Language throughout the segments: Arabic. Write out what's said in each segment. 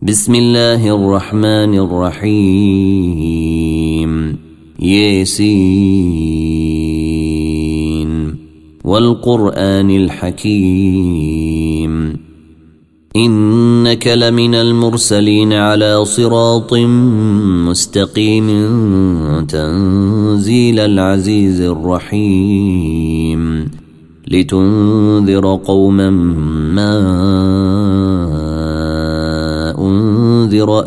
بسم الله الرحمن الرحيم ياسين والقرآن الحكيم إنك لمن المرسلين على صراط مستقيم تنزيل العزيز الرحيم لتنذر قوما ما أنذر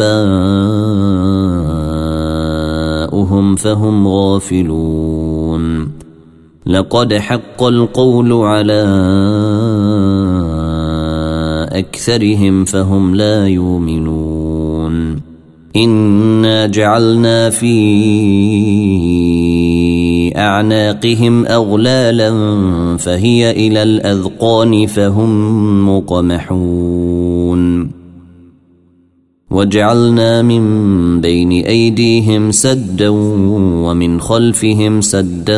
آباؤهم فهم غافلون لقد حق القول على أكثرهم فهم لا يؤمنون إنا جعلنا في أعناقهم أغلالا فهي إلى الأذقان فهم مقمحون وجعلنا من بين أيديهم سدا ومن خلفهم سدا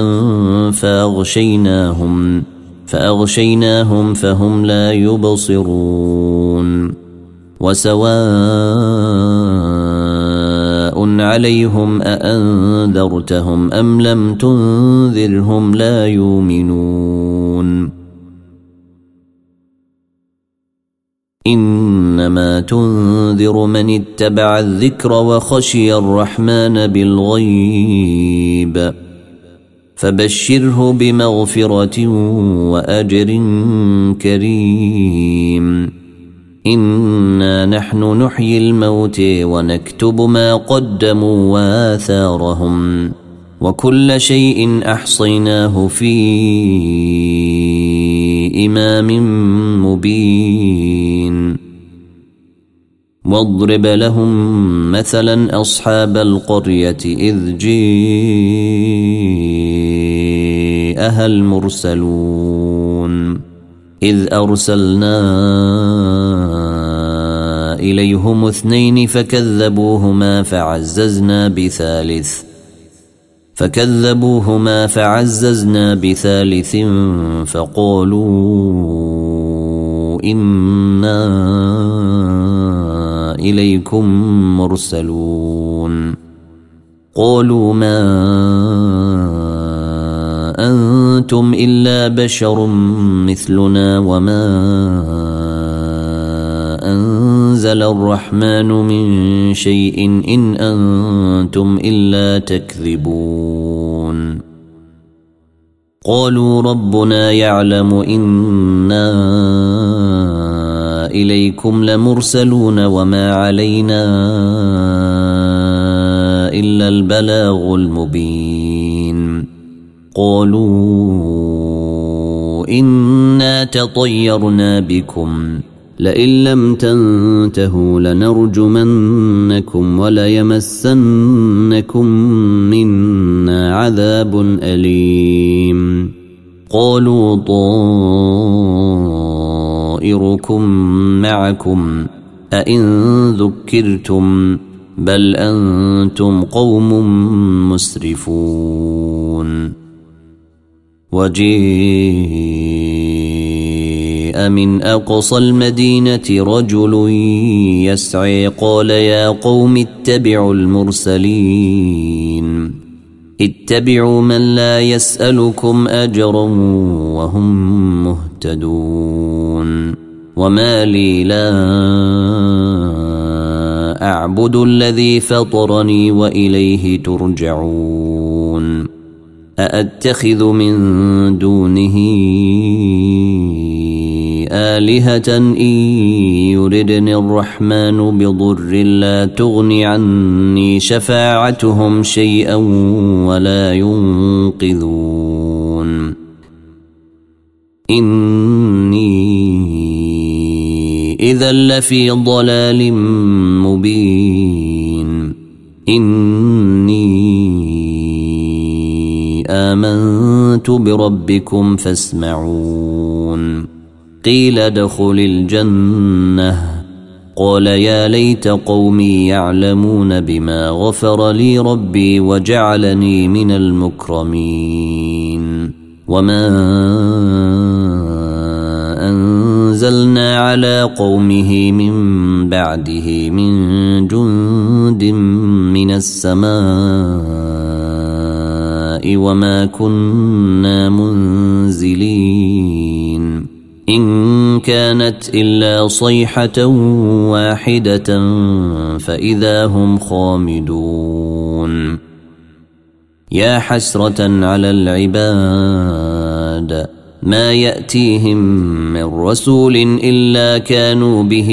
فأغشيناهم فهم لا يبصرون وسواء عليهم أأنذرتهم أم لم تنذرهم لا يؤمنون إنما تنذر من اتبع الذكر وخشي الرحمن بالغيب فبشره بمغفرة وأجر كريم إنا نحن نحيي الموتى ونكتب ما قدموا وآثارهم وكل شيء أحصيناه في إمام مبين واضرب لهم مثلا أصحاب القرية إذ جاءها المرسلون إذ أرسلنا إليهم 2 فكذبوهما فعززنا بثالث فقالوا إنا إليكم مرسلون قالوا ما أنتم إلا بشر مثلنا وما أنزل الرحمن من شيء إن أنتم إلا تكذبون قالوا ربنا يعلم إنا إليكم لمرسلون وما علينا إلا البلاغ المبين قالوا إنا تطيرنا بكم لئن لم تنتهوا لنرجمنكم وليمسنكم منا عذاب أليم قالوا طائركم معكم أئن ذكرتم بل أنتم قوم مسرفون وجيء من أقصى المدينة رجل يسعي قال يا قوم اتبعوا المرسلين اتبعوا من لا يسألكم أجرا وهم مهتدون وما لي لا أعبد الذي فطرني وإليه ترجعون أأتخذ من دونه آلهة إن يردني الرحمن بضر لا تغن عني شفاعتهم شيئا ولا ينقذون إني إذا لفي ضلال مبين إني آمنت بربكم فاسمعون قيل ادخل الجنة قال يا ليت قومي يعلمون بما غفر لي ربي وجعلني من المكرمين وما أنزلنا على قومه من بعده من جند من السماء وما كنا منزلين إن كانت إلا صيحة واحدة فإذا هم خامدون يا حسرة على العباد ما يأتيهم من رسول إلا كانوا به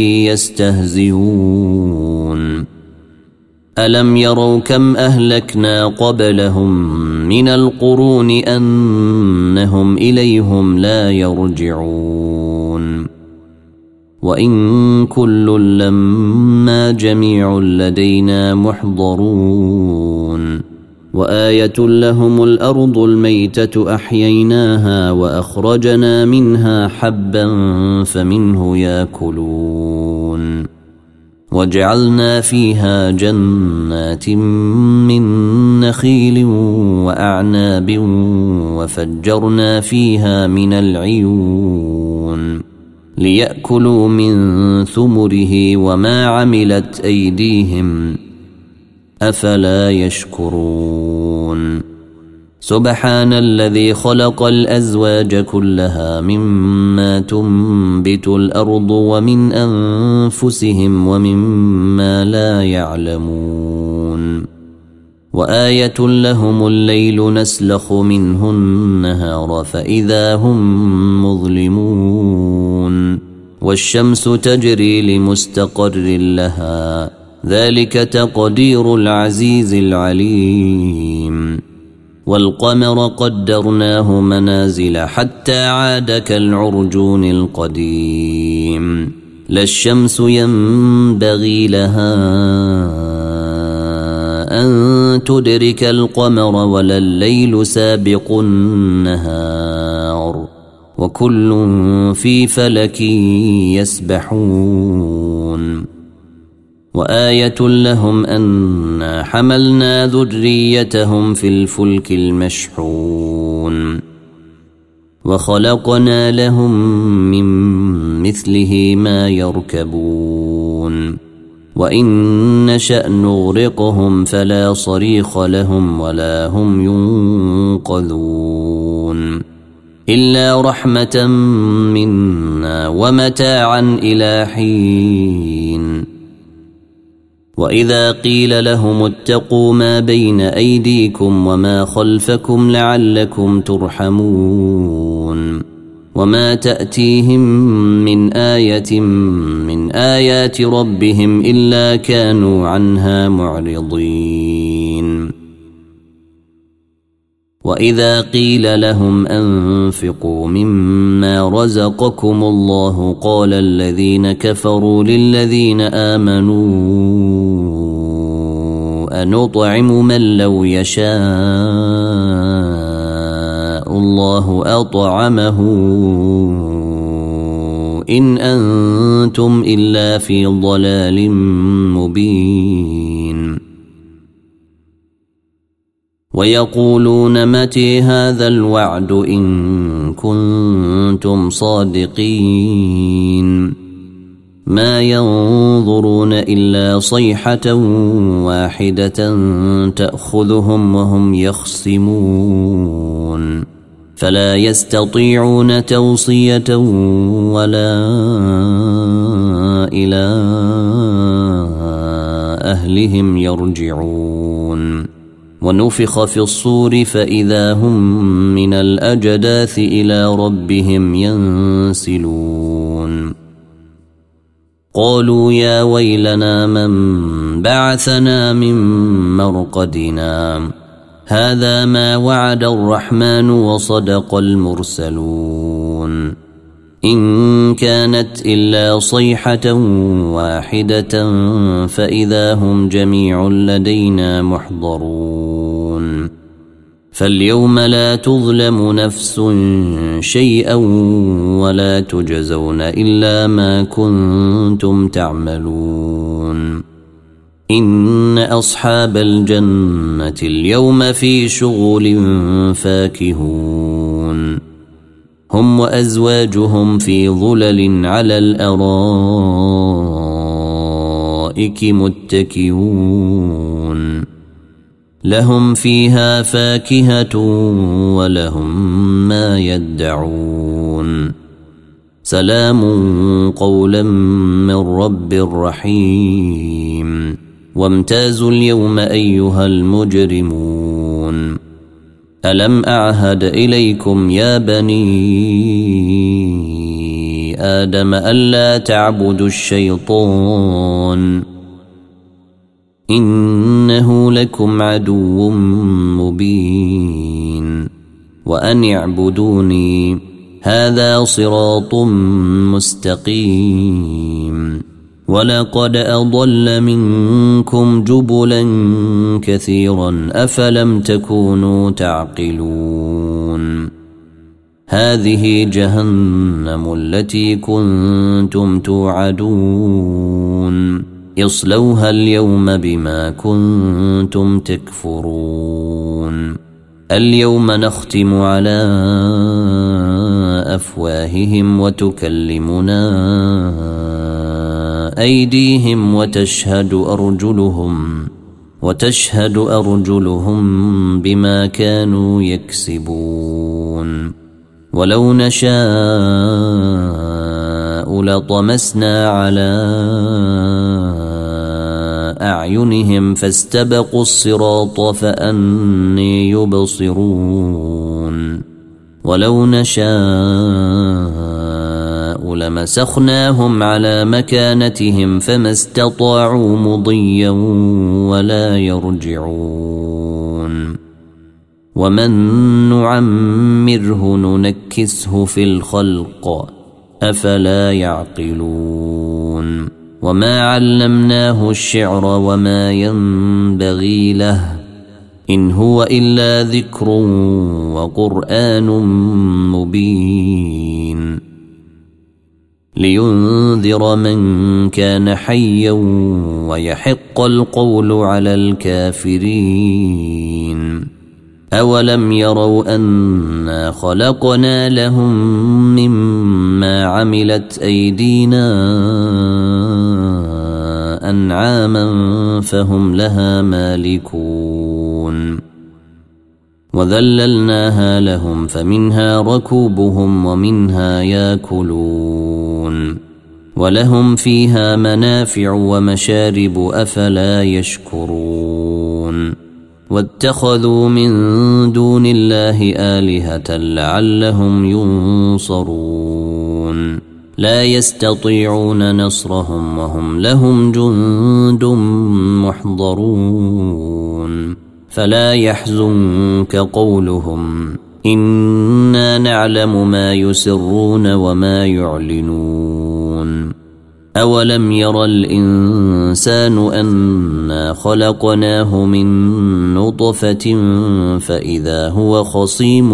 يستهزئون ألم يروا كم أهلكنا قبلهم من القرون أنهم إليهم لا يرجعون وإن كل لما جميع لدينا محضرون وآية لهم الأرض الميتة أحييناها وأخرجنا منها حبا فمنه يأكلون وجعلنا فيها جنات من نخيل وأعناب وفجرنا فيها من العيون ليأكلوا من ثمره وما عملت أيديهم أفلا يشكرون سبحان الذي خلق الأزواج كلها مما تنبت الأرض ومن أنفسهم ومما لا يعلمون وآية لهم الليل نسلخ منه النهار فإذا هم مظلمون والشمس تجري لمستقر لها ذلك تقدير العزيز العليم والقمر قدرناه منازل حتى عاد كالعرجون القديم لا الشمس ينبغي لها أن تدرك القمر ولا الليل سابق النهار وكل في فلك يسبحون وآية لهم أنا حملنا ذريتهم في الفلك المشحون وخلقنا لهم من مثله ما يركبون وإن نشأ نغرقهم فلا صريخ لهم ولا هم ينقذون إلا رحمة منا ومتاعا إلى حين وإذا قيل لهم اتقوا ما بين أيديكم وما خلفكم لعلكم ترحمون وما تأتيهم من آية من آيات ربهم إلا كانوا عنها معرضين وإذا قيل لهم أنفقوا مما رزقكم الله قال الذين كفروا للذين آمنوا أنطعم من لو يشاء الله أطعمه إن أنتم إلا في ضلال مبين ويقولون متى هذا الوعد إن كنتم صادقين ما ينظرون إلا صيحة واحدة تأخذهم وهم يخصمون فلا يستطيعون توصية ولا إلى أهلهم يرجعون ونفخ في الصور فإذا هم من الأجداث إلى ربهم ينسلون قالوا يا ويلنا من بعثنا من مرقدنا هذا ما وعد الرحمن وصدق المرسلون إن كانت إلا صيحة واحدة فإذا هم جميع لدينا محضرون فاليوم لا تظلم نفس شيئا ولا تجزون إلا ما كنتم تعملون إن أصحاب الجنة اليوم في شغل فاكهون هم وأزواجهم في ظلل على الأرائك متكئون لهم فيها فاكهة ولهم ما يدعون سلام قولا من رب رحيم وامتازوا اليوم أيها المجرمون ألم أعهد إليكم يا بني آدم ألا تعبدوا الشيطان إنه لكم عدو مبين وأن اعبدوني هذا صراط مستقيم ولقد أضل منكم جبلا كثيرا أفلم تكونوا تعقلون هذه جهنم التي كنتم توعدون اصلوها اليوم بما كنتم تكفرون اليوم نختم على أفواههم وتكلمنا أيديهم وتشهد أرجلهم بما كانوا يكسبون ولو نشاء لطمسنا على أعينهم فاستبقوا الصراط فأني يبصرون ولو نشاء لمسخناهم على مكانتهم فما استطاعوا مضيا ولا يرجعون ومن نعمره ننكسه في الخلق أفلا يعقلون وما علمناه الشعر وما ينبغي له إن هو إلا ذكر وقرآن مبين لينذر من كان حيا ويحق القول على الكافرين أولم يروا أنا خلقنا لهم مما عملت أيدينا أنعاما فهم لها مالكون وذللناها لهم فمنها ركوبهم ومنها ياكلون ولهم فيها منافع ومشارب أفلا يشكرون واتخذوا من دون الله آلهة لعلهم ينصرون لا يستطيعون نصرهم وهم لهم جند محضرون فلا يحزنك قولهم إنا نعلم ما يسرون وما يعلنون أولم ير الإنسان أنا خلقناه من نطفة فإذا هو خصيم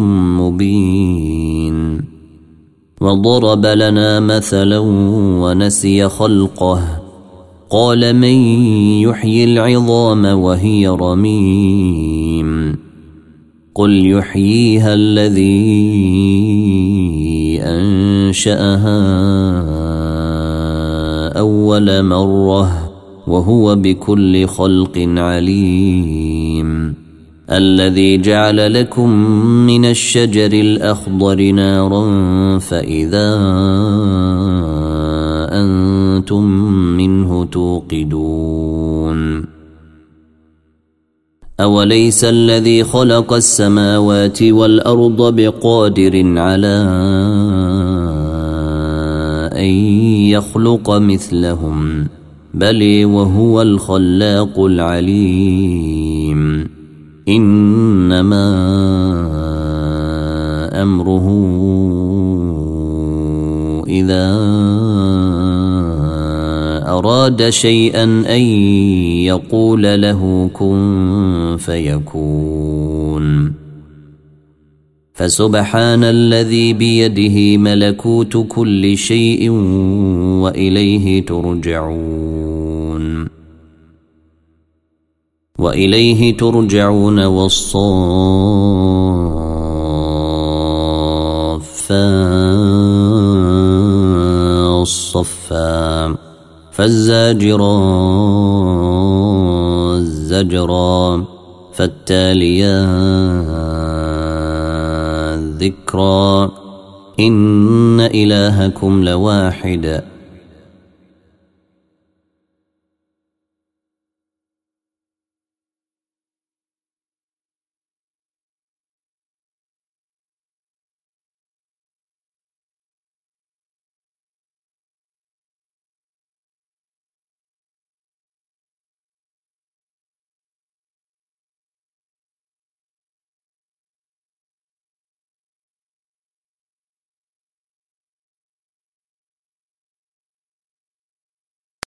مبين وضرب لنا مثلا ونسي خلقه قال من يحيي العظام وهي رميم قل يحييها الذي أنشأها أول مرة وهو بكل خلق عليم الذي جعل لكم من الشجر الأخضر نارا فإذا أنتم منه توقدون أوليس الذي خلق السماوات والأرض بقادر على أن يخلق مثلهم بل وهو الخلاق العليم إنما أمره إذا أراد شيئا أن يقول له كن فيكون فسبحان الذي بيده ملكوت كل شيء وإليه ترجعون والصافات فالزاجرات زجرا فالتاليات ذكرا إن إلهكم لواحد